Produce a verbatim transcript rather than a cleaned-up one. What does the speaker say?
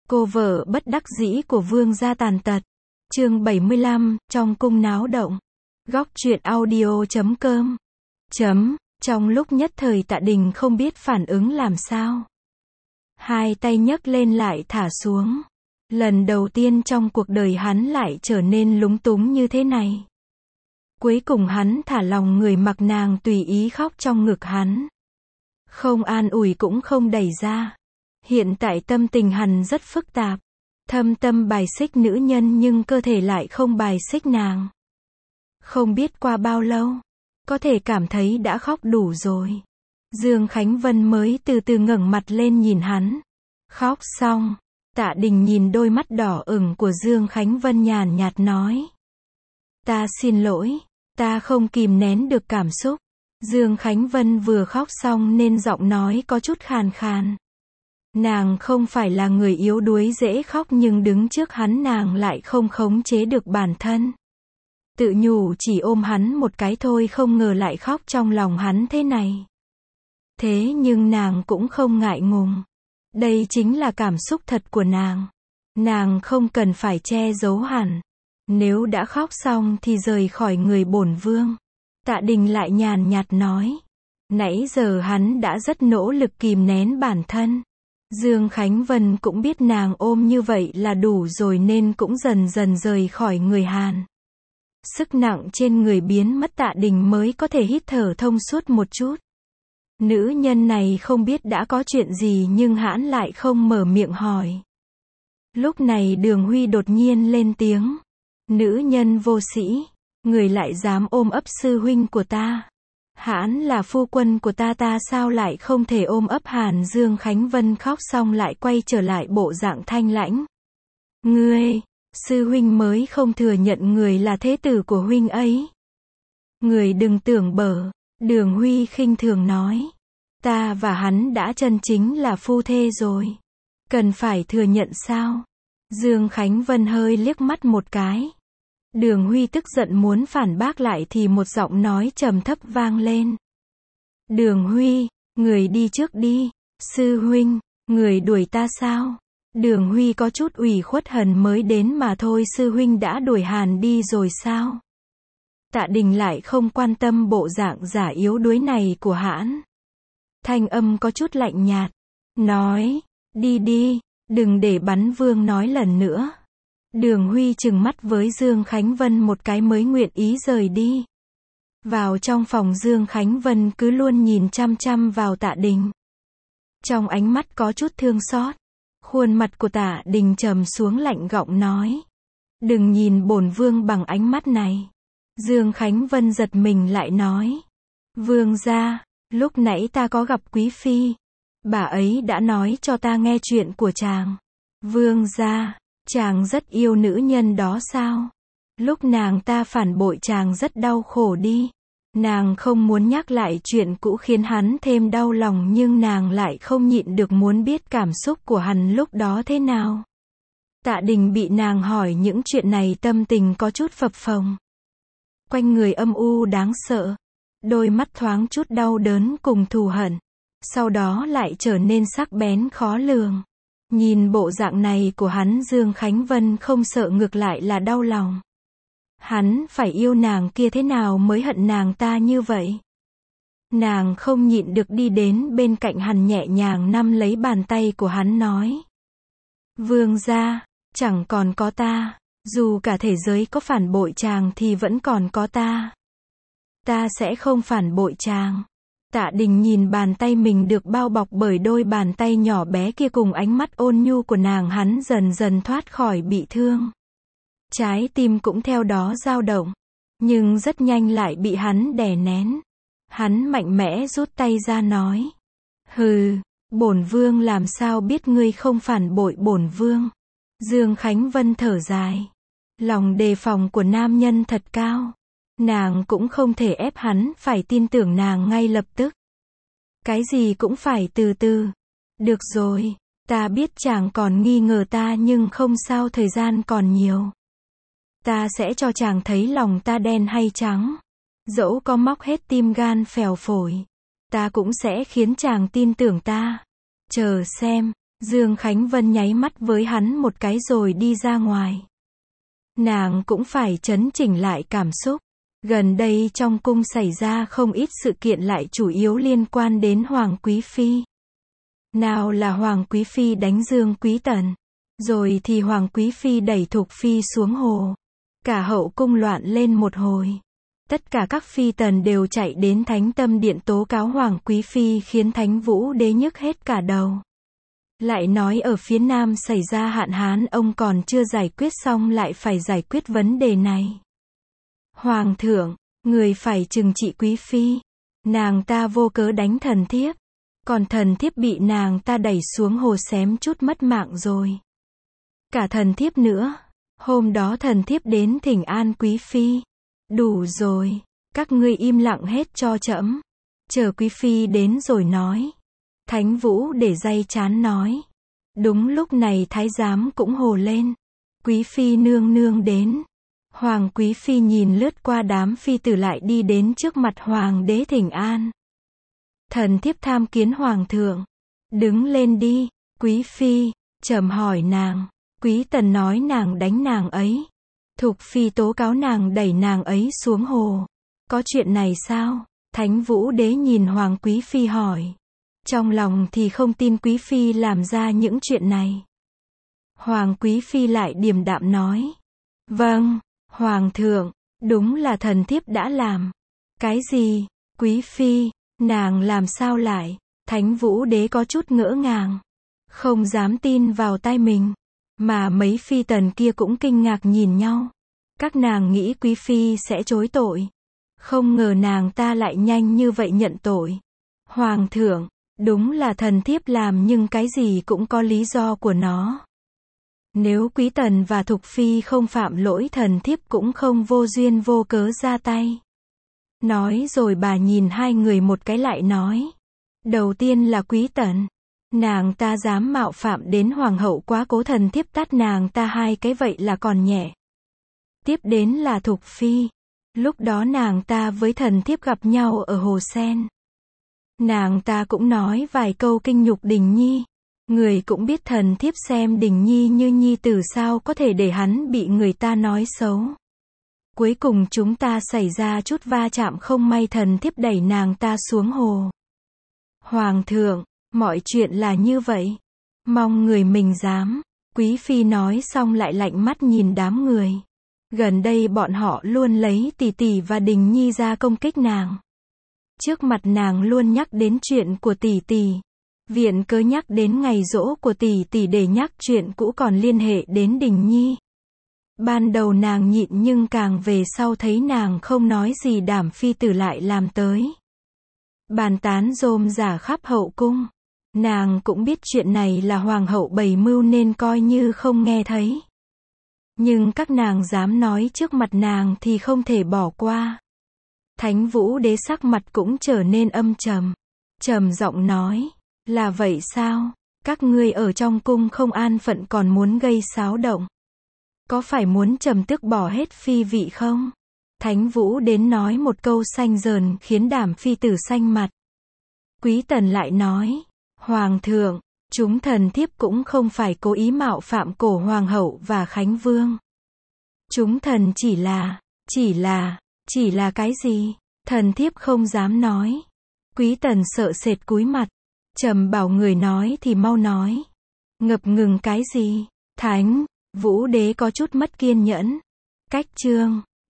Cô vợ bất đắc dĩ của Vương gia tàn tật. Chương bảy mươi lăm, trong cung náo động. Góc truyện audio chấm com. Chấm, trong lúc nhất thời Tạ Đình không biết phản ứng làm sao. Hai tay nhấc lên lại thả xuống. Lần đầu tiên trong cuộc đời hắn lại trở nên lúng túng như thế này. Cuối cùng hắn thả lòng người, mặc nàng tùy ý khóc trong ngực hắn. Không an ủi cũng không đẩy ra. Hiện tại tâm tình hắn rất phức tạp. Thâm tâm bài xích nữ nhân nhưng cơ thể lại không bài xích nàng. Không biết qua bao lâu, có thể cảm thấy đã khóc đủ rồi. Dương Khánh Vân mới từ từ ngẩng mặt lên nhìn hắn. Khóc xong, Tạ Đình nhìn đôi mắt đỏ ửng của Dương Khánh Vân nhàn nhạt nói. Ta xin lỗi, ta không kìm nén được cảm xúc. Dương Khánh Vân vừa khóc xong nên giọng nói có chút khàn khàn. Nàng không phải là người yếu đuối dễ khóc, nhưng đứng trước hắn nàng lại không khống chế được bản thân. Tự nhủ chỉ ôm hắn một cái thôi, không ngờ lại khóc trong lòng hắn thế này. Thế nhưng nàng cũng không ngại ngùng. Đây chính là cảm xúc thật của nàng. Nàng không cần phải che giấu hẳn. Nếu đã khóc xong thì rời khỏi người bổn vương. Tạ Đình lại nhàn nhạt nói. Nãy giờ hắn đã rất nỗ lực kìm nén bản thân. Dương Khánh Vân cũng biết nàng ôm như vậy là đủ rồi nên cũng dần dần rời khỏi người Hàn. Sức nặng trên người biến mất, Tạ Đình mới có thể hít thở thông suốt một chút. Nữ nhân này không biết đã có chuyện gì nhưng hãn lại không mở miệng hỏi. Lúc này Đường Huy đột nhiên lên tiếng. Nữ nhân vô sĩ, người lại dám ôm ấp sư huynh của ta. Hãn là phu quân của ta, ta sao lại không thể ôm ấp Hàn? Dương Khánh Vân khóc xong lại quay trở lại bộ dạng thanh lãnh. Ngươi, sư huynh mới không thừa nhận người là thế tử của huynh ấy. Người đừng tưởng bở. Đường Huy khinh thường nói. Ta và hắn đã chân chính là phu thê rồi. Cần phải thừa nhận sao? Dương Khánh Vân hơi liếc mắt một cái. Đường Huy tức giận muốn phản bác lại thì một giọng nói trầm thấp vang lên. Đường Huy, người đi trước đi. Sư huynh, người đuổi ta sao? Đường Huy có chút ủy khuất, hờn mới đến mà thôi, sư huynh đã đuổi Hàn đi rồi sao? Tạ Đình lại không quan tâm bộ dạng giả yếu đuối này của hãn. Thanh âm có chút lạnh nhạt. Nói, đi đi, đừng để bắn vương nói lần nữa. Đường Huy trừng mắt với Dương Khánh Vân một cái mới nguyện ý rời đi. Vào trong phòng, Dương Khánh Vân cứ luôn nhìn chăm chăm vào Tạ Đình. Trong ánh mắt có chút thương xót. Khuôn mặt của Tạ Đình trầm xuống, lạnh giọng nói. Đừng nhìn bổn vương bằng ánh mắt này. Dương Khánh Vân giật mình lại nói. Vương gia, lúc nãy ta có gặp quý phi. Bà ấy đã nói cho ta nghe chuyện của chàng. Vương gia, chàng rất yêu nữ nhân đó sao? Lúc nàng ta phản bội chàng rất đau khổ đi. Nàng không muốn nhắc lại chuyện cũ khiến hắn thêm đau lòng, nhưng nàng lại không nhịn được muốn biết cảm xúc của hắn lúc đó thế nào. Tạ Đình bị nàng hỏi những chuyện này tâm tình có chút phập phồng. Quanh người âm u đáng sợ. Đôi mắt thoáng chút đau đớn cùng thù hận. Sau đó lại trở nên sắc bén khó lường. Nhìn bộ dạng này của hắn, Dương Khánh Vân không sợ, ngược lại là đau lòng. Hắn phải yêu nàng kia thế nào mới hận nàng ta như vậy? Nàng không nhịn được đi đến bên cạnh hắn, nhẹ nhàng nắm lấy bàn tay của hắn nói. Vương gia, chẳng còn có ta. Dù cả thế giới có phản bội chàng thì vẫn còn có ta. Ta sẽ không phản bội chàng. Tạ Đình nhìn bàn tay mình được bao bọc bởi đôi bàn tay nhỏ bé kia cùng ánh mắt ôn nhu của nàng, hắn dần dần thoát khỏi bị thương. Trái tim cũng theo đó dao động. Nhưng rất nhanh lại bị hắn đè nén. Hắn mạnh mẽ rút tay ra nói. Hừ, bổn vương làm sao biết ngươi không phản bội bổn vương. Dương Khánh Vân thở dài. Lòng đề phòng của nam nhân thật cao. Nàng cũng không thể ép hắn phải tin tưởng nàng ngay lập tức. Cái gì cũng phải từ từ. Được rồi, ta biết chàng còn nghi ngờ ta nhưng không sao, thời gian còn nhiều. Ta sẽ cho chàng thấy lòng ta đen hay trắng. Dẫu có móc hết tim gan phèo phổi, ta cũng sẽ khiến chàng tin tưởng ta. Chờ xem. Dương Khánh Vân nháy mắt với hắn một cái rồi đi ra ngoài. Nàng cũng phải chấn chỉnh lại cảm xúc. Gần đây trong cung xảy ra không ít sự kiện lại chủ yếu liên quan đến Hoàng Quý Phi. Nào là Hoàng Quý Phi đánh Dương Quý Tần. Rồi thì Hoàng Quý Phi đẩy Thục Phi xuống hồ. Cả hậu cung loạn lên một hồi. Tất cả các phi tần đều chạy đến Thánh Tâm Điện tố cáo Hoàng Quý Phi khiến Thánh Vũ Đế nhức hết cả đầu. Lại nói ở phía Nam xảy ra hạn hán, ông còn chưa giải quyết xong lại phải giải quyết vấn đề này. Hoàng thượng, người phải trừng trị Quý Phi. Nàng ta vô cớ đánh thần thiếp. Còn thần thiếp bị nàng ta đẩy xuống hồ xém chút mất mạng rồi. Cả thần thiếp nữa. Hôm đó thần thiếp đến thỉnh an Quý Phi. Đủ rồi. Các ngươi im lặng hết cho trẫm. Chờ Quý Phi đến rồi nói. Thánh Vũ để day chán nói. Đúng lúc này thái giám cũng hồ lên. Quý Phi nương nương đến. Hoàng Quý Phi nhìn lướt qua đám phi tử lại đi đến trước mặt Hoàng đế thỉnh an. Thần thiếp tham kiến Hoàng thượng. Đứng lên đi. Quý Phi, trầm hỏi nàng. Quý Tần nói nàng đánh nàng ấy. Thục Phi tố cáo nàng đẩy nàng ấy xuống hồ. Có chuyện này sao? Thánh Vũ Đế nhìn Hoàng Quý Phi hỏi. Trong lòng thì không tin Quý Phi làm ra những chuyện này. Hoàng Quý Phi lại điềm đạm nói. Vâng, Hoàng thượng, đúng là thần thiếp đã làm. Cái gì? Quý Phi, nàng làm sao lại? Thánh Vũ Đế có chút ngỡ ngàng. Không dám tin vào tai mình. Mà mấy phi tần kia cũng kinh ngạc nhìn nhau. Các nàng nghĩ Quý Phi sẽ chối tội. Không ngờ nàng ta lại nhanh như vậy nhận tội. Hoàng thượng, đúng là thần thiếp làm nhưng cái gì cũng có lý do của nó. Nếu Quý Tần và Thục Phi không phạm lỗi thần thiếp cũng không vô duyên vô cớ ra tay. Nói rồi bà nhìn hai người một cái lại nói. Đầu tiên là Quý Tần. Nàng ta dám mạo phạm đến hoàng hậu quá cố, thần thiếp tát nàng ta hai cái vậy là còn nhẹ. Tiếp đến là Thục Phi. Lúc đó nàng ta với thần thiếp gặp nhau ở hồ sen. Nàng ta cũng nói vài câu kinh nhục Đình Nhi. Người cũng biết thần thiếp xem Đình Nhi như nhi tử sao có thể để hắn bị người ta nói xấu. Cuối cùng chúng ta xảy ra chút va chạm không may thần thiếp đẩy nàng ta xuống hồ. Hoàng thượng, mọi chuyện là như vậy. Mong người mình dám. Quý Phi nói xong lại lạnh mắt nhìn đám người. Gần đây bọn họ luôn lấy tỷ tỷ và Đình Nhi ra công kích nàng. Trước mặt nàng luôn nhắc đến chuyện của tỷ tỷ. Viện cớ nhắc đến ngày giỗ của tỷ tỷ để nhắc chuyện cũ còn liên hệ đến Đình Nhi. Ban đầu nàng nhịn nhưng càng về sau thấy nàng không nói gì đảm phi tử lại làm tới. Bàn tán rôm rả khắp hậu cung. Nàng cũng biết chuyện này là hoàng hậu bày mưu nên coi như không nghe thấy. Nhưng các nàng dám nói trước mặt nàng thì không thể bỏ qua. Thánh Vũ Đế sắc mặt cũng trở nên âm trầm. Trầm giọng nói, là vậy sao? Các ngươi ở trong cung không an phận còn muốn gây xáo động. Có phải muốn trầm tước bỏ hết phi vị không? Thánh Vũ đến nói một câu xanh dờn khiến đảm phi tử xanh mặt. Quý Tần lại nói, Hoàng thượng, chúng thần thiếp cũng không phải cố ý mạo phạm cổ hoàng hậu và Khánh Vương. Chúng thần chỉ là, chỉ là, chỉ là cái gì? Thần thiếp không dám nói. Quý Tần sợ sệt cúi mặt. Trầm bảo người nói thì mau nói. Ngập ngừng cái gì? Thánh Vũ Đế có chút mất kiên nhẫn. Cách chương